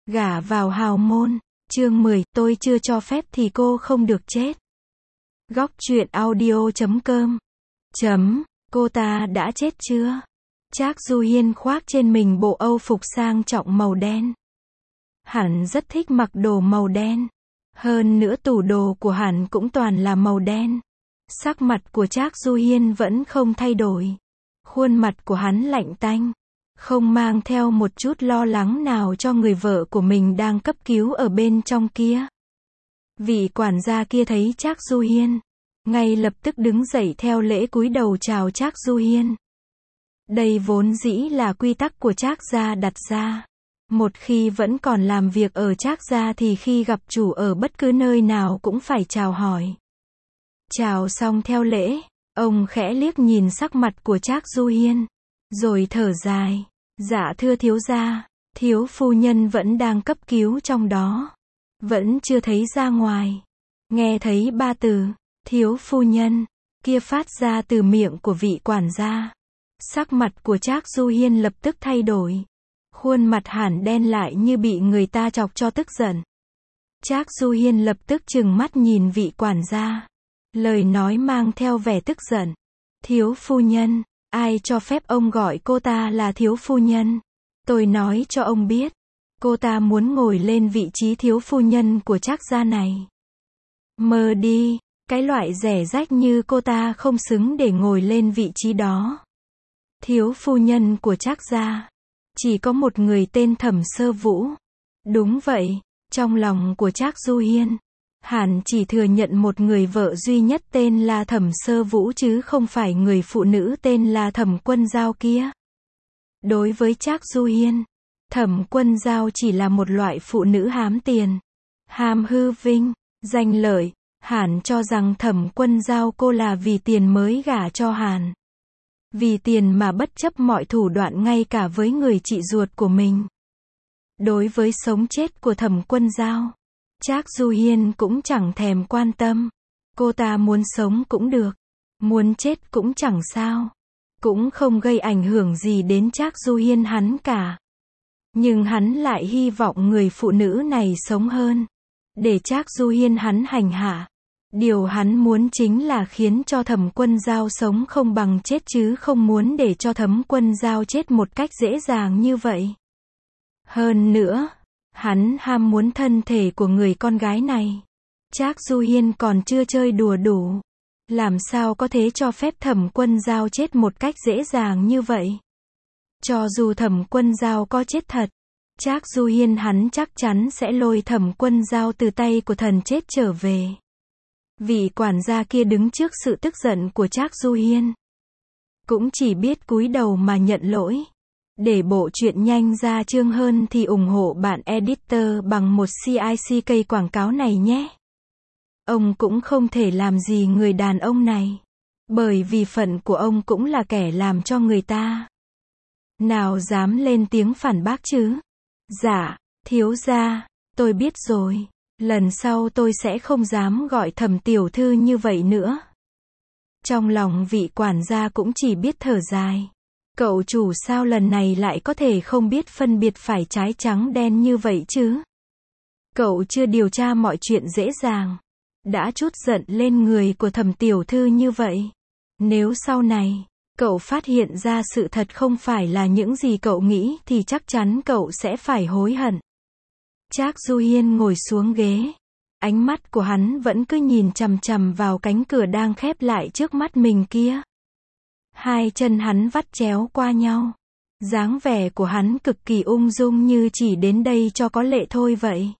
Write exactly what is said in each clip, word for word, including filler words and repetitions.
Gả vào hào môn. Chương mười, tôi chưa cho phép thì cô không được chết. Góc truyện audio chấm com. Chấm, cô ta đã chết chưa? Trác Du Hiên khoác trên mình bộ âu phục sang trọng màu đen. Hắn rất thích mặc đồ màu đen. Hơn nữa tủ đồ của hắn cũng toàn là màu đen. Sắc mặt của Trác Du Hiên vẫn không thay đổi. Khuôn mặt của hắn lạnh tanh, không mang theo một chút lo lắng nào cho người vợ của mình đang cấp cứu ở bên trong kia. Vị quản gia kia thấy Trác Du Hiên, ngay lập tức đứng dậy theo lễ cúi đầu chào Trác Du Hiên. Đây vốn dĩ là quy tắc của Trác gia đặt ra. Một khi vẫn còn làm việc ở Trác gia thì khi gặp chủ ở bất cứ nơi nào cũng phải chào hỏi. Chào xong theo lễ, ông khẽ liếc nhìn sắc mặt của Trác Du Hiên, rồi thở dài. Dạ thưa thiếu gia, thiếu phu nhân vẫn đang cấp cứu trong đó. Vẫn chưa thấy ra ngoài. Nghe thấy ba từ, thiếu phu nhân, kia phát ra từ miệng của vị quản gia. Sắc mặt của Trác Du Hiên lập tức thay đổi. Khuôn mặt hẳn đen lại như bị người ta chọc cho tức giận. Trác Du Hiên lập tức trừng mắt nhìn vị quản gia. Lời nói mang theo vẻ tức giận. Thiếu phu nhân, ai cho phép ông gọi cô ta là thiếu phu nhân? Tôi nói cho ông biết, cô ta muốn ngồi lên vị trí thiếu phu nhân của Trác gia này. Mơ đi, cái loại rẻ rách như cô ta không xứng để ngồi lên vị trí đó. Thiếu phu nhân của Trác gia, chỉ có một người tên Thẩm Sơ Vũ. Đúng vậy, trong lòng của Trác Du Hiên, hắn chỉ thừa nhận một người vợ duy nhất tên là Thẩm Sơ Vũ chứ không phải người phụ nữ tên là Thẩm Quân Giao kia. Đối với Trác Du Hiên, Thẩm Quân Giao chỉ là một loại phụ nữ hám tiền, ham hư vinh, danh lợi. Hắn cho rằng Thẩm Quân Giao cô là vì tiền mới gả cho hắn. Vì tiền mà bất chấp mọi thủ đoạn ngay cả với người chị ruột của mình. Đối với sống chết của Thẩm Quân Giao, Trác Du Hiên cũng chẳng thèm quan tâm. Cô ta muốn sống cũng được, muốn chết cũng chẳng sao. Cũng không gây ảnh hưởng gì đến Trác Du Hiên hắn cả. Nhưng hắn lại hy vọng người phụ nữ này sống hơn, để Trác Du Hiên hắn hành hạ. Điều hắn muốn chính là khiến cho Thẩm Quân Giao sống không bằng chết chứ không muốn để cho Thẩm Quân Giao chết một cách dễ dàng như vậy. Hơn nữa, hắn ham muốn thân thể của người con gái này. Trác Du Hiên còn chưa chơi đùa đủ. Làm sao có thể cho phép Thẩm Quân Giao chết một cách dễ dàng như vậy? Cho dù Thẩm Quân Giao có chết thật, Trác Du Hiên hắn chắc chắn sẽ lôi Thẩm Quân Giao từ tay của thần chết trở về. Vị quản gia kia đứng trước sự tức giận của Trác Du Hiên, cũng chỉ biết cúi đầu mà nhận lỗi. Để bộ truyện nhanh ra chương hơn thì ủng hộ bạn editor bằng một xê i xê ca quảng cáo này nhé. Ông cũng không thể làm gì người đàn ông này, bởi vì phận của ông cũng là kẻ làm cho người ta. Nào dám lên tiếng phản bác chứ? Dạ, thiếu gia, tôi biết rồi. Lần sau tôi sẽ không dám gọi Thẩm tiểu thư như vậy nữa. Trong lòng vị quản gia cũng chỉ biết thở dài. Cậu chủ sao lần này lại có thể không biết phân biệt phải trái trắng đen như vậy chứ? Cậu chưa điều tra mọi chuyện dễ dàng, đã trút giận lên người của Thẩm tiểu thư như vậy. Nếu sau này, cậu phát hiện ra sự thật không phải là những gì cậu nghĩ thì chắc chắn cậu sẽ phải hối hận. Trác Du Hiên ngồi xuống ghế. Ánh mắt của hắn vẫn cứ nhìn chằm chằm vào cánh cửa đang khép lại trước mắt mình kia. Hai chân hắn vắt chéo qua nhau. Dáng vẻ của hắn cực kỳ ung dung như chỉ đến đây cho có lệ thôi vậy.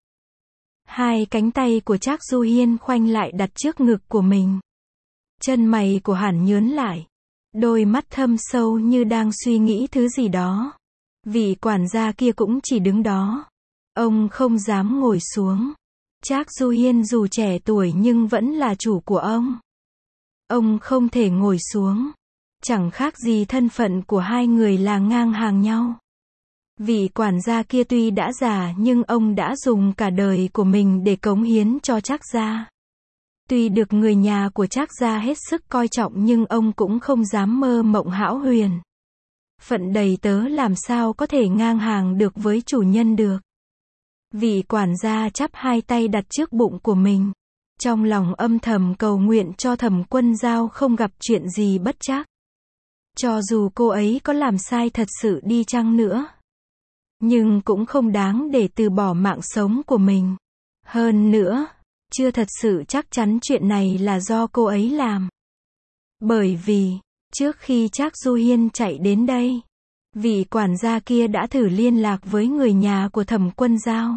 Hai cánh tay của Trác Du Hiên khoanh lại đặt trước ngực của mình. Chân mày của hắn nhớn lại. Đôi mắt thâm sâu như đang suy nghĩ thứ gì đó. Vị quản gia kia cũng chỉ đứng đó. Ông không dám ngồi xuống. Trác Du Hiên dù trẻ tuổi nhưng vẫn là chủ của ông. Ông không thể ngồi xuống. Chẳng khác gì thân phận của hai người là ngang hàng nhau. Vị quản gia kia tuy đã già nhưng ông đã dùng cả đời của mình để cống hiến cho Trác gia. Tuy được người nhà của Trác gia hết sức coi trọng nhưng ông cũng không dám mơ mộng hão huyền. Phận đầy tớ làm sao có thể ngang hàng được với chủ nhân được. Vị quản gia chắp hai tay đặt trước bụng của mình. Trong lòng âm thầm cầu nguyện cho Thẩm Quân Dao không gặp chuyện gì bất trắc. Cho dù cô ấy có làm sai thật sự đi chăng nữa, nhưng cũng không đáng để từ bỏ mạng sống của mình. Hơn nữa, chưa thật sự chắc chắn chuyện này là do cô ấy làm. Bởi vì, trước khi Trác Du Hiên chạy đến đây, vị quản gia kia đã thử liên lạc với người nhà của Thẩm Quân Dao.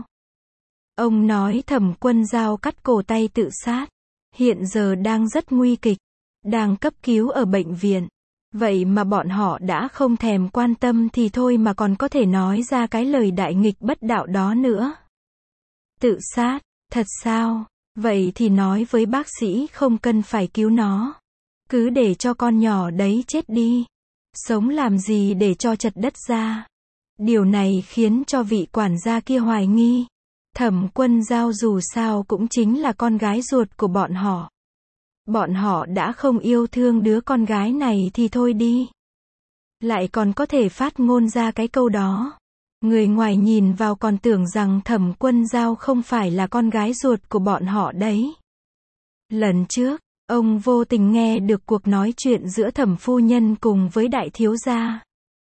Ông nói Thẩm Quân Dao cắt cổ tay tự sát, hiện giờ đang rất nguy kịch, đang cấp cứu ở bệnh viện. Vậy mà bọn họ đã không thèm quan tâm thì thôi mà còn có thể nói ra cái lời đại nghịch bất đạo đó nữa. Tự sát, thật sao? Vậy thì nói với bác sĩ không cần phải cứu nó. Cứ để cho con nhỏ đấy chết đi. Sống làm gì để cho chật đất ra. Điều này khiến cho vị quản gia kia hoài nghi. Thẩm Quân Dao dù sao cũng chính là con gái ruột của bọn họ. Bọn họ đã không yêu thương đứa con gái này thì thôi đi. Lại còn có thể phát ngôn ra cái câu đó. Người ngoài nhìn vào còn tưởng rằng Thẩm Quân Dao không phải là con gái ruột của bọn họ đấy. Lần trước, ông vô tình nghe được cuộc nói chuyện giữa Thẩm phu nhân cùng với đại thiếu gia.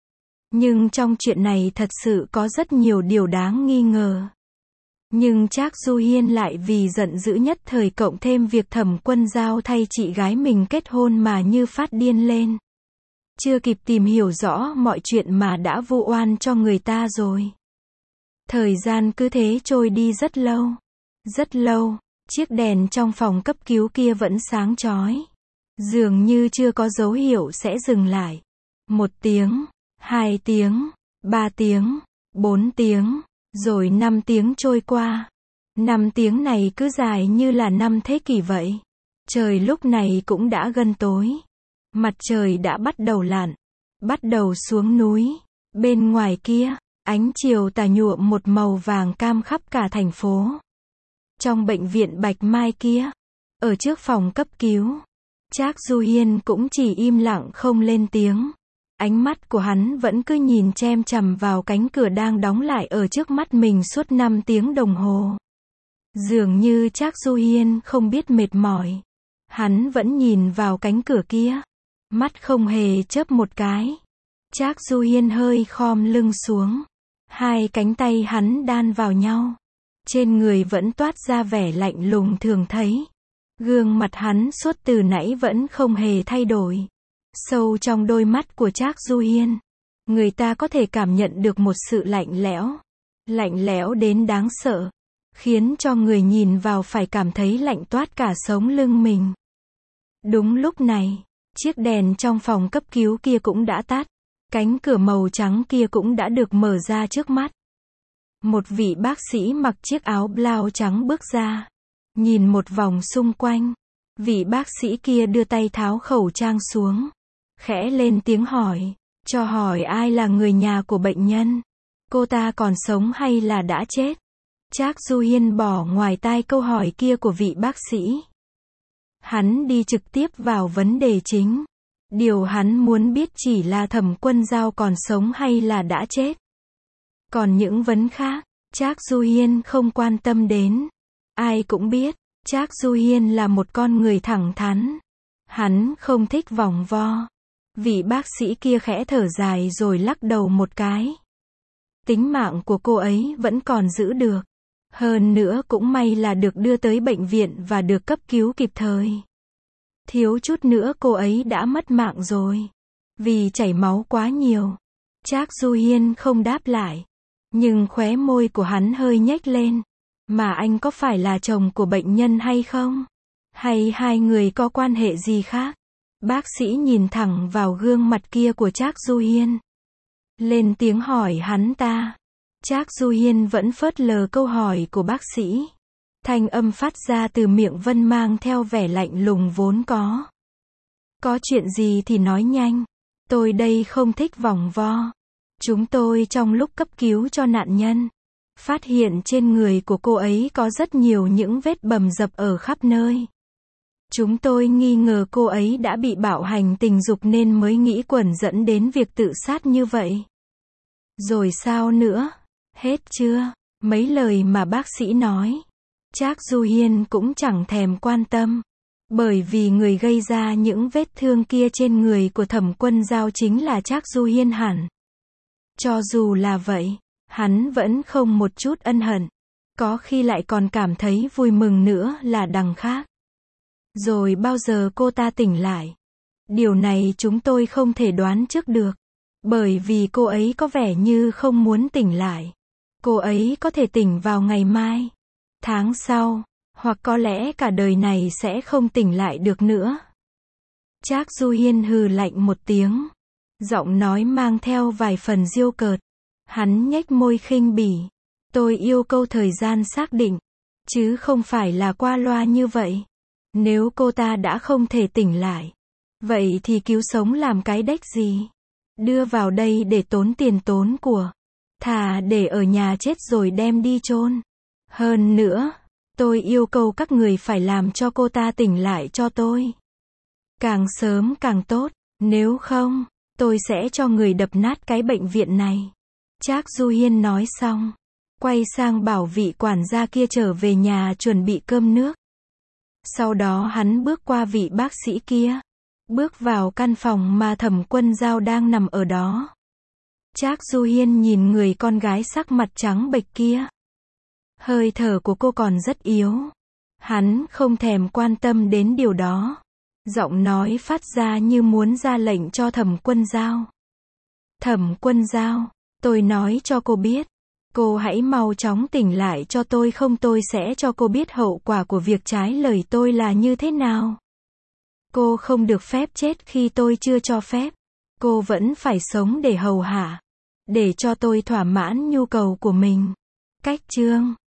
Nhưng trong chuyện này thật sự có rất nhiều điều đáng nghi ngờ. Nhưng Trác Du Hiên lại vì giận dữ nhất thời cộng thêm việc Thẩm Quân Dao thay chị gái mình kết hôn mà như phát điên lên. Chưa kịp tìm hiểu rõ mọi chuyện mà đã vu oan cho người ta rồi. Thời gian cứ thế trôi đi rất lâu. Rất lâu, chiếc đèn trong phòng cấp cứu kia vẫn sáng chói. Dường như chưa có dấu hiệu sẽ dừng lại. Một tiếng, hai tiếng, ba tiếng, bốn tiếng. Rồi năm tiếng trôi qua. Năm tiếng này cứ dài như là năm thế kỷ vậy. Trời lúc này cũng đã gần tối. Mặt trời đã bắt đầu lặn. Bắt đầu xuống núi. Bên ngoài kia, ánh chiều tà nhuộm một màu vàng cam khắp cả thành phố. Trong bệnh viện Bạch Mai kia, ở trước phòng cấp cứu, Trác Du Hiên cũng chỉ im lặng không lên tiếng. Ánh mắt của hắn vẫn cứ nhìn chăm chằm vào cánh cửa đang đóng lại ở trước mắt mình suốt năm tiếng đồng hồ. Dường như Trác Du Hiên không biết mệt mỏi. Hắn vẫn nhìn vào cánh cửa kia. Mắt không hề chớp một cái. Trác Du Hiên hơi khom lưng xuống. Hai cánh tay hắn đan vào nhau. Trên người vẫn toát ra vẻ lạnh lùng thường thấy. Gương mặt hắn suốt từ nãy vẫn không hề thay đổi. Sâu trong đôi mắt của Trác Du Hiên, người ta có thể cảm nhận được một sự lạnh lẽo. Lạnh lẽo đến đáng sợ. Khiến cho người nhìn vào phải cảm thấy lạnh toát cả sống lưng mình. Đúng lúc này, chiếc đèn trong phòng cấp cứu kia cũng đã tắt. Cánh cửa màu trắng kia cũng đã được mở ra trước mắt. Một vị bác sĩ mặc chiếc áo blau trắng bước ra. Nhìn một vòng xung quanh. Vị bác sĩ kia đưa tay tháo khẩu trang xuống. Khẽ lên tiếng hỏi. Cho hỏi ai là người nhà của bệnh nhân? Cô ta còn sống hay là đã chết? Trác Du Hiên bỏ ngoài tai câu hỏi kia của vị bác sĩ. Hắn đi trực tiếp vào vấn đề chính. Điều hắn muốn biết chỉ là Thẩm Quân Dao còn sống hay là đã chết. Còn những vấn khác, Trác Du Hiên không quan tâm đến. Ai cũng biết, Trác Du Hiên là một con người thẳng thắn. Hắn không thích vòng vo. Vị bác sĩ kia khẽ thở dài rồi lắc đầu một cái. Tính mạng của cô ấy vẫn còn giữ được. Hơn nữa cũng may là được đưa tới bệnh viện và được cấp cứu kịp thời. Thiếu chút nữa cô ấy đã mất mạng rồi. Vì chảy máu quá nhiều. Trác Du Hiên không đáp lại. Nhưng khóe môi của hắn hơi nhếch lên. Mà anh có phải là chồng của bệnh nhân hay không? Hay hai người có quan hệ gì khác? Bác sĩ nhìn thẳng vào gương mặt kia của Trác Du Hiên. Lên tiếng hỏi hắn ta. Trác Du Hiên vẫn phớt lờ câu hỏi của bác sĩ. Thanh âm phát ra từ miệng Vân mang theo vẻ lạnh lùng vốn có. Có chuyện gì thì nói nhanh. Tôi đây không thích vòng vo. Chúng tôi trong lúc cấp cứu cho nạn nhân, phát hiện trên người của cô ấy có rất nhiều những vết bầm dập ở khắp nơi. Chúng tôi nghi ngờ cô ấy đã bị bạo hành tình dục nên mới nghĩ quẩn dẫn đến việc tự sát như vậy. Rồi sao nữa? Hết chưa? Mấy lời mà bác sĩ nói, Trác Du Hiên cũng chẳng thèm quan tâm. Bởi vì người gây ra những vết thương kia trên người của Thẩm Quân Dao chính là Trác Du Hiên hẳn. Cho dù là vậy, hắn vẫn không một chút ân hận. Có khi lại còn cảm thấy vui mừng nữa là đằng khác. Rồi bao giờ cô ta tỉnh lại? Điều này chúng tôi không thể đoán trước được. Bởi vì cô ấy có vẻ như không muốn tỉnh lại. Cô ấy có thể tỉnh vào ngày mai, tháng sau, hoặc có lẽ cả đời này sẽ không tỉnh lại được nữa. Trác Du Hiên hừ lạnh một tiếng. Giọng nói mang theo vài phần giễu cợt. Hắn nhếch môi khinh bỉ. Tôi yêu cầu thời gian xác định, chứ không phải là qua loa như vậy. Nếu cô ta đã không thể tỉnh lại, vậy thì cứu sống làm cái đếch gì? Đưa vào đây để tốn tiền tốn của. Thà để ở nhà chết rồi đem đi chôn. Hơn nữa, tôi yêu cầu các người phải làm cho cô ta tỉnh lại cho tôi. Càng sớm càng tốt, nếu không, tôi sẽ cho người đập nát cái bệnh viện này. Trác Du Hiên nói xong, quay sang bảo vị quản gia kia trở về nhà chuẩn bị cơm nước. Sau đó hắn bước qua vị bác sĩ kia, bước vào căn phòng mà Thẩm Quân Dao đang nằm ở đó. Trác Du Hiên nhìn người con gái sắc mặt trắng bệch kia. Hơi thở của cô còn rất yếu. Hắn không thèm quan tâm đến điều đó. Giọng nói phát ra như muốn ra lệnh cho Thẩm Quân Dao. Thẩm Quân Dao, tôi nói cho cô biết. Cô hãy mau chóng tỉnh lại cho tôi không tôi sẽ cho cô biết hậu quả của việc trái lời tôi là như thế nào. Cô không được phép chết khi tôi chưa cho phép. Cô vẫn phải sống để hầu hạ. Để cho tôi thỏa mãn nhu cầu của mình. Cách chương